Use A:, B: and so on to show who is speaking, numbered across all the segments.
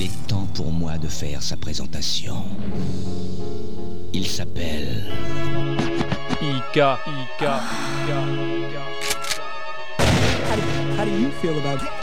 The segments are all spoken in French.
A: Il est temps pour moi de faire sa présentation. Il s'appelle...
B: Ika.
C: How do you feel about it?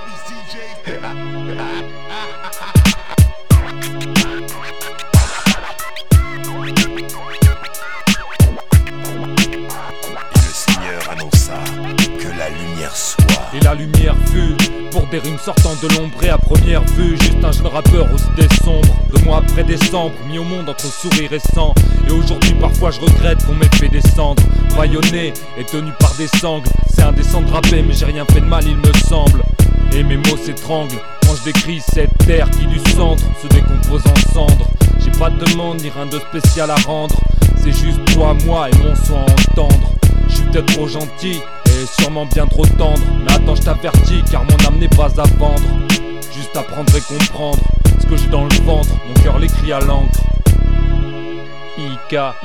D: Le Seigneur annonça que la lumière soit.
B: Et la lumière fut pour des rimes sortant de l'ombre et à première vue juste un jeune rappeur aux idées sombres. 2 mois après décembre, mis au monde entre sourire et sang. Et aujourd'hui parfois je regrette qu'on m'ait fait descendre. Bâillonné et tenu par des sangles. C'est indécent de rapper mais j'ai rien fait de mal il me semble. Et mes mots s'étranglent quand je décris cette terre qui du centre se décompose en cendres. J'ai pas de demande ni rien de spécial à rendre. C'est juste toi, moi et mon son à entendre. Je suis peut-être trop gentil et sûrement bien trop tendre. Mais attends je t'avertis car mon âme n'est pas à vendre. Juste apprendre et comprendre ce que j'ai dans le ventre. Mon cœur l'écrit à l'encre. Ika.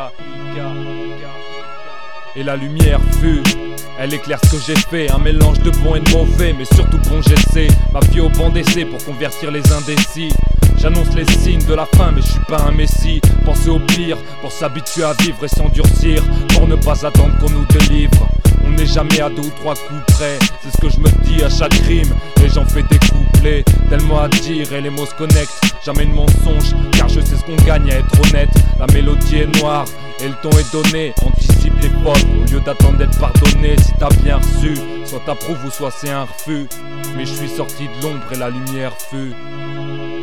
B: Et la lumière fut, elle éclaire ce que j'ai fait. Un mélange de bon et de mauvais, mais surtout bon j'essaie. Ma vie au banc d'essai pour convertir les indécis. J'annonce les signes de la fin mais je suis pas un messie. Pensez au pire pour s'habituer à vivre et s'endurcir. Pour ne pas attendre qu'on nous délivre. On n'est jamais à 2 ou 3 coups près. C'est ce que je me dis à chaque rime. Et j'en fais des couplets. Tellement à dire et les mots se connectent. Jamais de mensonge car je sais ce qu'on gagne à être honnête. La mélodie est noire et le ton est donné. Anticipe les fautes au lieu d'attendre d'être pardonné. Si t'as bien reçu, soit t'approuves ou soit c'est un refus. Mais je suis sorti de l'ombre et la lumière fut.